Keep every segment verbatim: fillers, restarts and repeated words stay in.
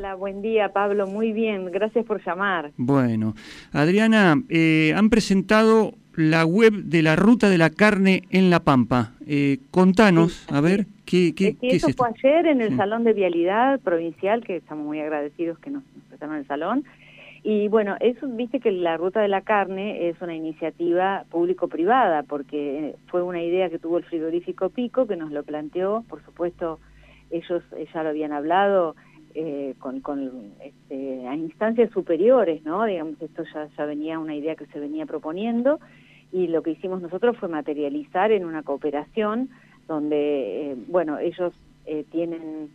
Hola, buen día, Pablo. Muy bien, gracias por llamar. Bueno, Adriana, eh, han presentado la web de la Ruta de la Carne en La Pampa. Eh, contanos, Sí, a ver, ¿qué, qué, sí, qué es eso esto? fue ayer en el Sí. Salón de Vialidad Provincial, que estamos muy agradecidos que nos, nos prestaron el salón. Y bueno, eso, viste que la Ruta de la Carne es una iniciativa público-privada, porque fue una idea que tuvo el frigorífico Pico, que nos lo planteó. Por supuesto, ellos ya lo habían hablado eh, con, con este, a instancias superiores, ¿no? Digamos, esto ya, ya venía una idea que se venía proponiendo, y lo que hicimos nosotros fue materializar en una cooperación donde, eh, bueno, ellos eh, tienen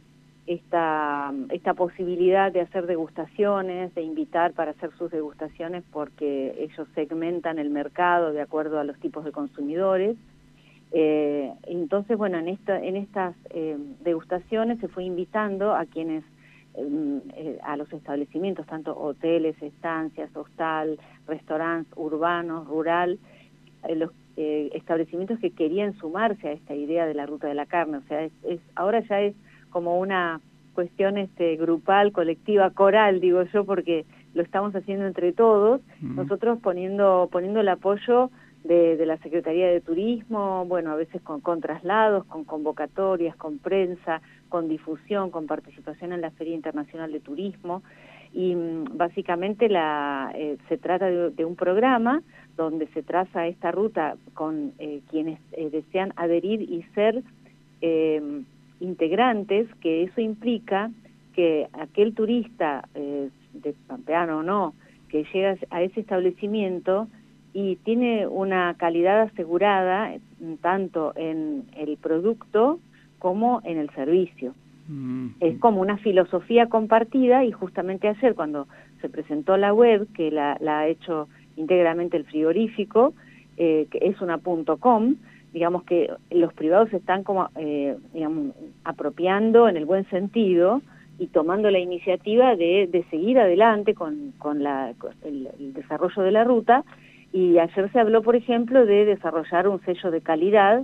esta, esta posibilidad de hacer degustaciones, de invitar para hacer sus degustaciones, porque ellos segmentan el mercado de acuerdo a los tipos de consumidores. Eh, entonces, bueno, en, esta, en estas eh, degustaciones se fue invitando a quienes, eh, eh, a los establecimientos, tanto hoteles, estancias, hostal, restaurantes urbanos, rural, eh, los eh, establecimientos que querían sumarse a esta idea de la Ruta de la Carne. O sea, es, es, ahora ya es como una cuestión este, grupal, colectiva, coral, digo yo, porque lo estamos haciendo entre todos, uh-huh. Nosotros poniendo, poniendo el apoyo de, de la Secretaría de Turismo, bueno, a veces con, con traslados, con convocatorias, con prensa, con difusión, con participación en la Feria Internacional de Turismo, y básicamente la, eh, se trata de, de un programa donde se traza esta ruta con eh, quienes eh, desean adherir y ser eh, integrantes, que eso implica que aquel turista, eh, de pampeano o no, que llega a ese establecimiento y tiene una calidad asegurada tanto en el producto como en el servicio. Mm. Es como una filosofía compartida, y justamente ayer cuando se presentó la web, que la, la ha hecho íntegramente el frigorífico, eh, que es una punto com, digamos que los privados están como eh, digamos, apropiando en el buen sentido y tomando la iniciativa de, de seguir adelante con, con, la, con el, el desarrollo de la ruta. Y ayer se habló, por ejemplo, de desarrollar un sello de calidad,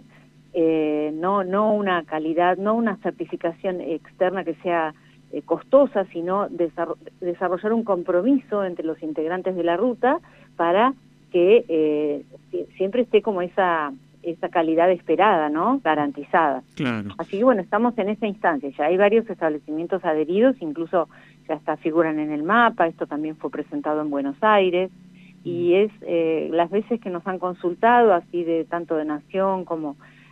eh, no, no una calidad, no una certificación externa que sea eh, costosa, sino desarro desarrollar un compromiso entre los integrantes de la ruta para que eh, siempre esté como esa esa calidad esperada, ¿no? Garantizada. Claro. Así que bueno, estamos en esa instancia, ya hay varios establecimientos adheridos, incluso ya está, figuran en el mapa, esto también fue presentado en Buenos Aires, y es eh, las veces que nos han consultado, así de tanto de Nación como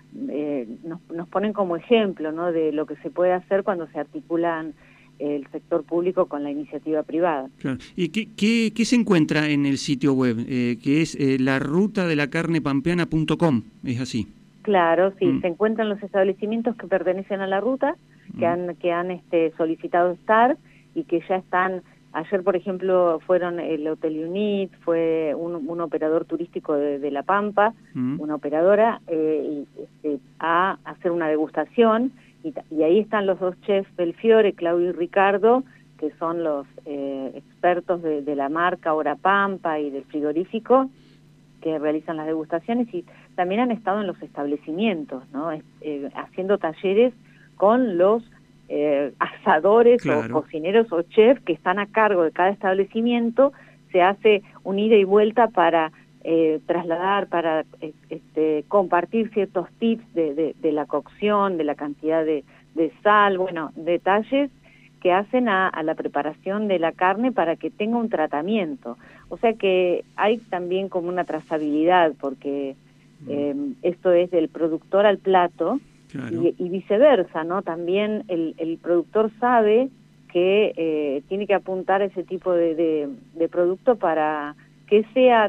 eh, nos, nos ponen como ejemplo, ¿no?, de lo que se puede hacer cuando se articulan el sector público con la iniciativa privada. Claro. ¿Y qué, qué, qué se encuentra en el sitio web? Eh, que es eh, la ruta de la carne pampeana punto com, ¿es así? Claro, sí, mm. se encuentran los establecimientos que pertenecen a la ruta, mm. que han, que han este, solicitado estar y que ya están. Ayer, por ejemplo, fueron el Hotel Unit, fue un, un operador turístico de, de La Pampa, mm. una operadora, eh, y, este, a hacer una degustación, y, y ahí están los dos chefs Belfiore, Claudio y Ricardo, que son los eh, expertos de, de la marca Hora Pampa y del frigorífico, que realizan las degustaciones, y también han estado en los establecimientos, ¿no? Eh, haciendo talleres con los eh, asadores, claro, o cocineros o chefs que están a cargo de cada establecimiento. Se hace un ida y vuelta para eh, trasladar, para eh, este, compartir ciertos tips de, de, de la cocción, de la cantidad de, de sal, bueno, detalles que hacen a, a la preparación de la carne para que tenga un tratamiento. O sea que hay también como una trazabilidad, porque eh, esto es del productor al plato, claro, y, y viceversa, ¿no? También el, el productor sabe que eh, tiene que apuntar a ese tipo de, de, de producto para que sea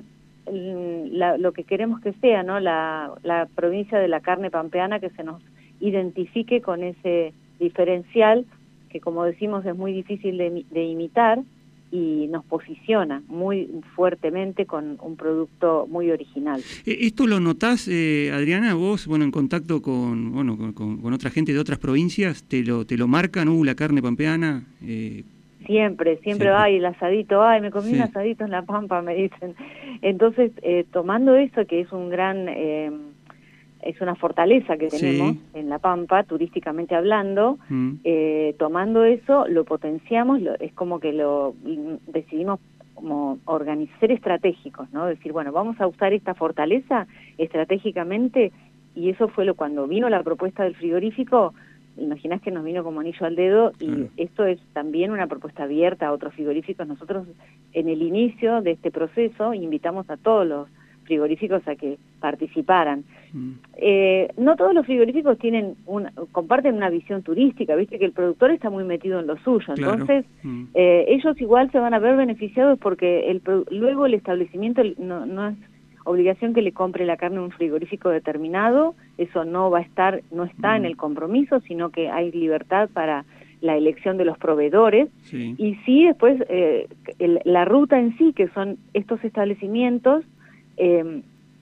la, lo que queremos que sea, ¿no? La, la provincia de la carne pampeana, que se nos identifique con ese diferencial que, como decimos, es muy difícil de, de imitar, y nos posiciona muy fuertemente con un producto muy original. ¿Esto lo notás, eh, Adriana, vos, bueno, en contacto con, bueno, con, con, con otra gente de otras provincias? ¿Te lo, te lo marcan, uh, la carne pampeana? Eh, siempre, siempre, siempre, ay, el asadito, ay, me comí sí. un asadito en La Pampa, me dicen. Entonces, eh, tomando eso, que es un gran... Eh, es una fortaleza que tenemos sí. en La Pampa, turísticamente hablando. Mm. Eh, tomando eso, lo potenciamos, lo, es como que lo decidimos como organizar estratégicos, ¿no? Decir, bueno, vamos a usar esta fortaleza estratégicamente, y eso fue lo cuando vino la propuesta del frigorífico, imaginás que nos vino como anillo al dedo, y claro. Esto es también una propuesta abierta a otros frigoríficos. Nosotros en el inicio de este proceso invitamos a todos los frigoríficos a que participaran. Mm. Eh, no todos los frigoríficos tienen una, comparten una visión turística, viste que el productor está muy metido en lo suyo, claro. Entonces mm. eh, ellos igual se van a ver beneficiados porque el luego el establecimiento no, no es obligación que le compre la carne a un frigorífico determinado, eso no va a estar, no está mm. en el compromiso, sino que hay libertad para la elección de los proveedores, sí. Y sí después eh, el, la ruta en sí, que son estos establecimientos, eh,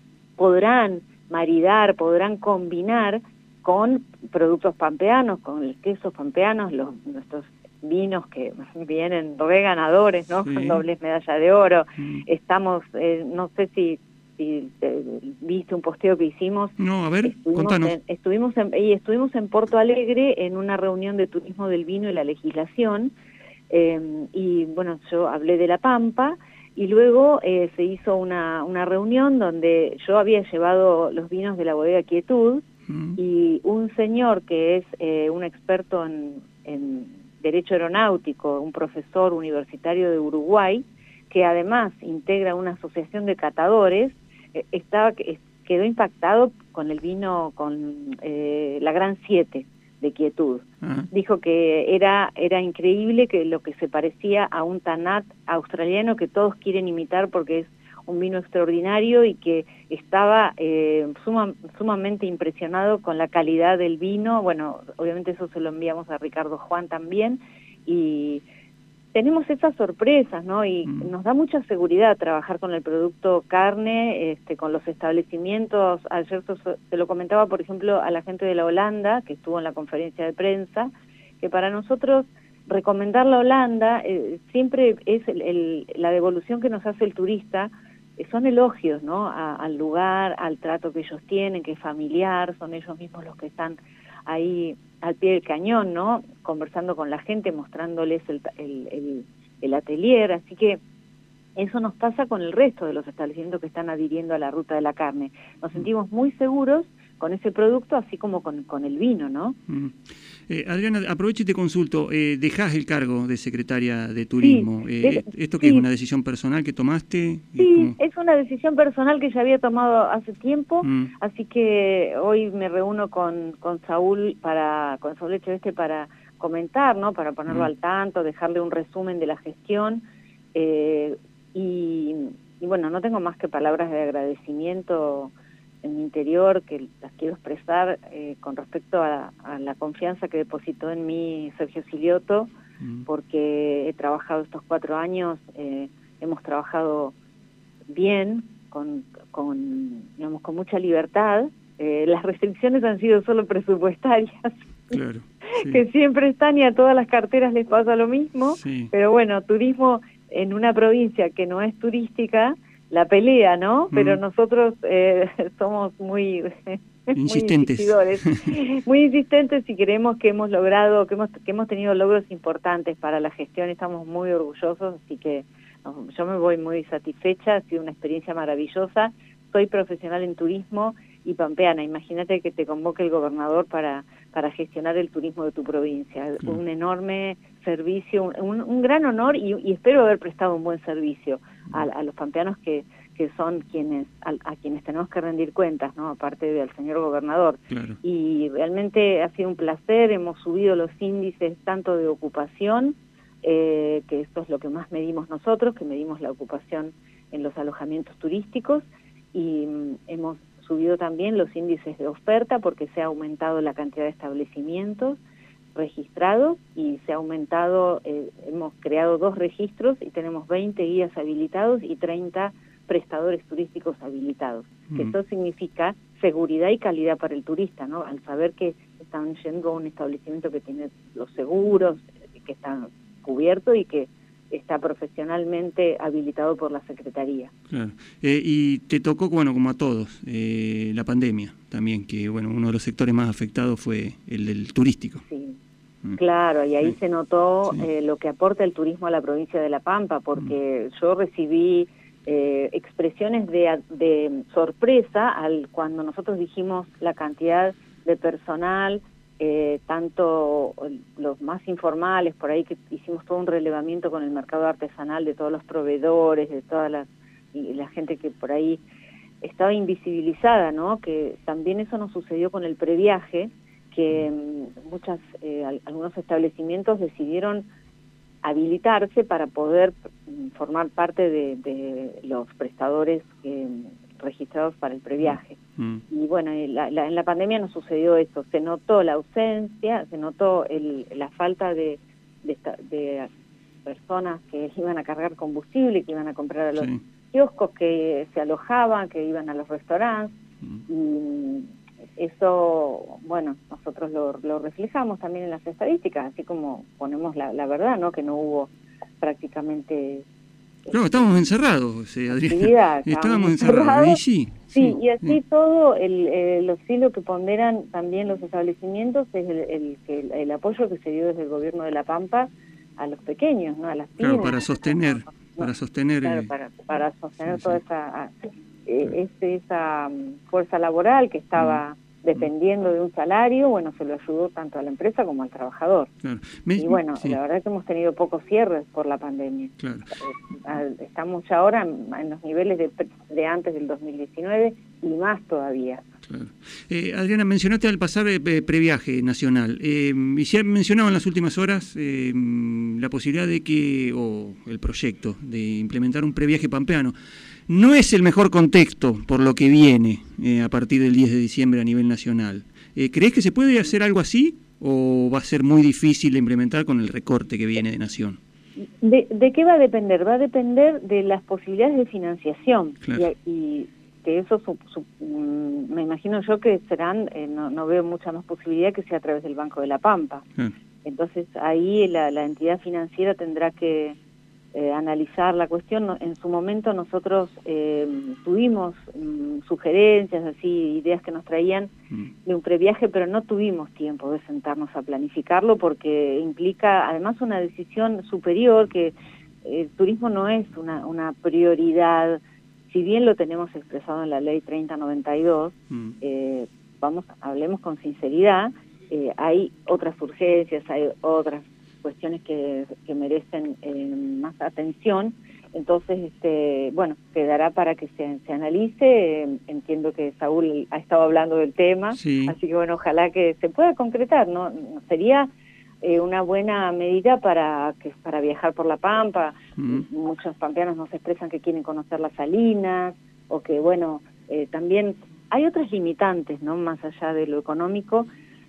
podrán maridar, podrán combinar con productos pampeanos, con los quesos pampeanos, los nuestros vinos que vienen re ganadores, ¿no? Sí. Con dobles medallas de oro. Mm. Estamos, eh, no sé si si eh, viste un posteo que hicimos. No, a ver, estuvimos contanos. En, estuvimos en, y estuvimos en Porto Alegre en una reunión de turismo del vino y la legislación, eh, y bueno, yo hablé de La Pampa, y luego eh, se hizo una, una reunión donde yo había llevado los vinos de la bodega Quietud, mm. y un señor que es eh, un experto en, en derecho aeronáutico, un profesor universitario de Uruguay, que además integra una asociación de catadores, eh, estaba, quedó impactado con el vino, con eh, la Gran Siete de Quietud. Uh-huh. Dijo que era era increíble, que lo que se parecía a un Tanat australiano que todos quieren imitar porque es un vino extraordinario, y que estaba eh, suma, sumamente impresionado con la calidad del vino. Bueno, obviamente eso se lo enviamos a Ricardo Juan también, y tenemos esas sorpresas, ¿no? Y mm. nos da mucha seguridad trabajar con el producto carne, este, con los establecimientos. Ayer se lo comentaba, por ejemplo, a la gente de la Holanda, que estuvo en la conferencia de prensa, que para nosotros recomendar la Holanda eh, siempre es el, el, la devolución que nos hace el turista, eh, son elogios, ¿no? A, al lugar, al trato que ellos tienen, que es familiar, son ellos mismos los que están ahí al pie del cañón, ¿no? Conversando con la gente, mostrándoles el, el, el, el atelier, así que eso nos pasa con el resto de los establecimientos que están adhiriendo a la ruta de la carne. Nos sentimos muy seguros con ese producto, así como con, con el vino, ¿no? Mm. Eh, Adriana, aprovecho y te consulto, eh, dejás el cargo de secretaria de Turismo. Sí, eh, es, ¿Esto qué sí. es una decisión personal que tomaste? Sí, es una decisión personal que ya había tomado hace tiempo, mm. así que hoy me reúno con, con Saúl, para con Saúl Echeveste para comentar, ¿no? Para ponerlo mm. al tanto, dejarle un resumen de la gestión, eh, y, y bueno, no tengo más que palabras de agradecimiento en mi interior, que las quiero expresar eh, con respecto a, a la confianza que depositó en mí Sergio Silioto, mm. porque he trabajado estos cuatro años, eh, hemos trabajado bien, con, con, digamos, con mucha libertad. Eh, las restricciones han sido solo presupuestarias, claro, sí. que siempre están, y a todas las carteras les pasa lo mismo, sí. Pero bueno, turismo en una provincia que no es turística, la pelea, ¿no? Mm. Pero nosotros eh, somos muy, insistentes. muy insistidores, muy insistentes, y creemos que hemos logrado, que hemos, que hemos tenido logros importantes para la gestión, estamos muy orgullosos, así que no, yo me voy muy satisfecha, ha sido una experiencia maravillosa. Soy profesional en turismo y pampeana, imagínate que te convoque el gobernador para, para gestionar el turismo de tu provincia, mm. un enorme servicio, un, un gran honor, y, y espero haber prestado un buen servicio a, a los pampeanos que, que son quienes a, a quienes tenemos que rendir cuentas, ¿no? Aparte del señor gobernador. Claro. Y realmente ha sido un placer, hemos subido los índices tanto de ocupación, eh, que esto es lo que más medimos nosotros, que medimos la ocupación en los alojamientos turísticos, y mm, hemos subido también los índices de oferta porque se ha aumentado la cantidad de establecimientos registrados, y se ha aumentado, eh, hemos creado dos registros y tenemos veinte guías habilitados y treinta prestadores turísticos habilitados. Mm. Que eso significa seguridad y calidad para el turista, ¿no? Al saber que están yendo a un establecimiento que tiene los seguros, que están cubiertos y que está profesionalmente habilitado por la Secretaría. Claro. Eh, y te tocó, bueno, como a todos, eh, la pandemia también, que bueno, uno de los sectores más afectados fue el del turístico. Sí, mm. claro, y ahí sí. se notó sí. eh, lo que aporta el turismo a la provincia de La Pampa, porque mm. yo recibí eh, expresiones de, de sorpresa al cuando nosotros dijimos la cantidad de personal, eh, tanto los más informales, por ahí que hicimos todo un relevamiento con el mercado artesanal de todos los proveedores, de toda la, y la gente que por ahí estaba invisibilizada, ¿no? Que también eso nos sucedió con el previaje, que um, muchas eh, algunos establecimientos decidieron habilitarse para poder formar parte de, de los prestadores eh, registrados para el previaje. Mm. Y bueno, en la, la, en la pandemia nos sucedió eso, se notó la ausencia, se notó el, la falta de, de, de personas que iban a cargar combustible, que iban a comprar a los sí. kioscos, que se alojaban, que iban a los restaurantes, mm. y eso, bueno, nosotros lo, lo reflejamos también en las estadísticas, así como ponemos la, la verdad, ¿no? Que no hubo prácticamente... No, estábamos encerrados, eh, Adriana. Estábamos, estábamos encerrados, encerrados. Y sí, sí, sí, y así sí. todo, el, el, sí lo que ponderan también los establecimientos es el, el, el, el apoyo que se dio desde el gobierno de La Pampa a los pequeños, ¿no? A las pymes. Claro, para sostener, no, para sostener... Claro, eh, para, para sostener sí, toda sí. esa... Eh, ese, esa fuerza laboral que estaba... Mm. dependiendo de un salario, bueno, se lo ayudó tanto a la empresa como al trabajador. Claro. Me, y bueno, sí. la verdad es que hemos tenido pocos cierres por la pandemia. Claro. Estamos ya ahora en los niveles de, de antes del dos mil diecinueve y más todavía. Claro. Eh, Adriana, mencionaste al pasar eh, previaje nacional. Eh, y se ha mencionado en las últimas horas eh, la posibilidad de que, o el proyecto de implementar un previaje pampeano. No es el mejor contexto por lo que viene eh, a partir del diez de diciembre a nivel nacional. Eh, ¿Crees que se puede hacer algo así o va a ser muy difícil de implementar con el recorte que viene de Nación? ¿De, de qué va a depender? Va a depender de las posibilidades de financiación. Claro. Y, y que eso, su, su, me imagino yo que serán, eh, no, no veo mucha más posibilidad que sea a través del Banco de la Pampa. Claro. Entonces ahí la, la entidad financiera tendrá que... Eh, analizar la cuestión. En su momento nosotros eh, tuvimos um, sugerencias, así, ideas que nos traían mm. de un previaje, pero no tuvimos tiempo de sentarnos a planificarlo porque implica además una decisión superior, que el turismo no es una, una prioridad, si bien lo tenemos expresado en la ley treinta noventa y dos, mm. eh, vamos, hablemos con sinceridad, eh, hay otras urgencias, hay otras cuestiones que, que merecen eh, más atención, entonces, este, bueno, quedará para que se, se analice, eh, entiendo que Saúl ha estado hablando del tema, sí. Así que bueno, ojalá que se pueda concretar, ¿no? Sería eh, una buena medida para que para viajar por La Pampa, mm. muchos pampeanos nos expresan que quieren conocer las salinas, o que bueno, eh, también hay otras limitantes, ¿no? Más allá de lo económico,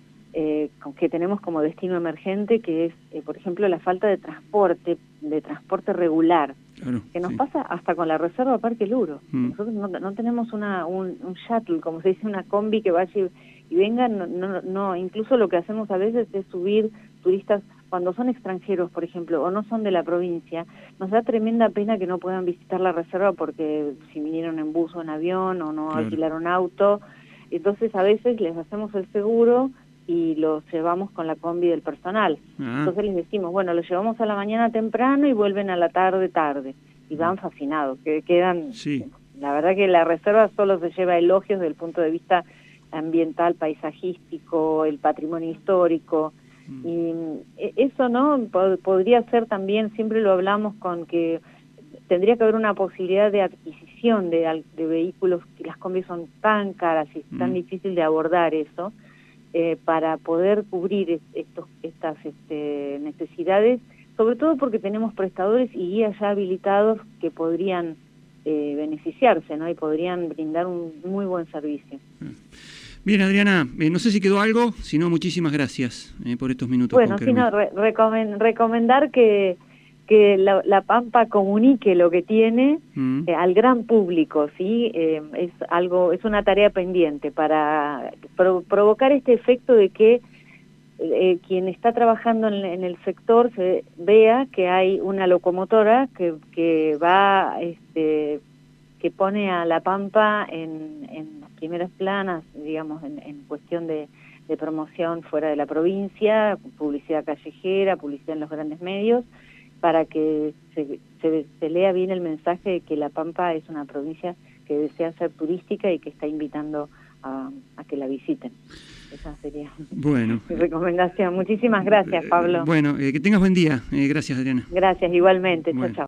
Eh, que tenemos como destino emergente, que es, eh, por ejemplo, la falta de transporte, de transporte regular, claro, que nos sí. pasa hasta con la reserva Parque Luro. Mm. Nosotros no, no tenemos una un, un shuttle, como se dice, una combi que vaya y, y venga, no, no, no, incluso lo que hacemos a veces es subir turistas cuando son extranjeros, por ejemplo, o no son de la provincia. Nos da tremenda pena que no puedan visitar la reserva porque si vinieron en bus o en avión o no claro. alquilaron auto, entonces a veces les hacemos el seguro y los llevamos con la combi del personal. Ah. Entonces les decimos, bueno, los llevamos a la mañana temprano y vuelven a la tarde tarde. Y van fascinados, que quedan... Sí. La verdad que la reserva solo se lleva elogios desde el punto de vista ambiental, paisajístico, el patrimonio histórico. Mm. Y eso, ¿no? Pod- podría ser también, siempre lo hablamos con que tendría que haber una posibilidad de adquisición de, de vehículos, que las combis son tan caras y es mm. tan difícil de abordar eso. Eh, para poder cubrir estos, estas este, necesidades, sobre todo porque tenemos prestadores y guías ya habilitados que podrían eh, beneficiarse, ¿no? Y podrían brindar un muy buen servicio. Bien, Adriana, eh, no sé si quedó algo, si no, muchísimas gracias eh, por estos minutos. Bueno, si no, re recomend recomendar que, que la, la Pampa comunique lo que tiene mm. eh, al gran público, ¿sí? Eh, es algo, es una tarea pendiente para pro provocar este efecto de que eh, quien está trabajando en, en el sector se vea que hay una locomotora que, que va, este, que pone a La Pampa en, en las primeras planas, digamos, en, en cuestión de, de promoción fuera de la provincia, publicidad callejera, publicidad en los grandes medios, para que se, se, se lea bien el mensaje de que La Pampa es una provincia que desea ser turística y que está invitando a, a que la visiten. Esa sería bueno, mi recomendación. Muchísimas gracias, Pablo. Bueno, eh, que tengas buen día. Eh, gracias, Adriana. Gracias, igualmente. Bueno. Chao, chao.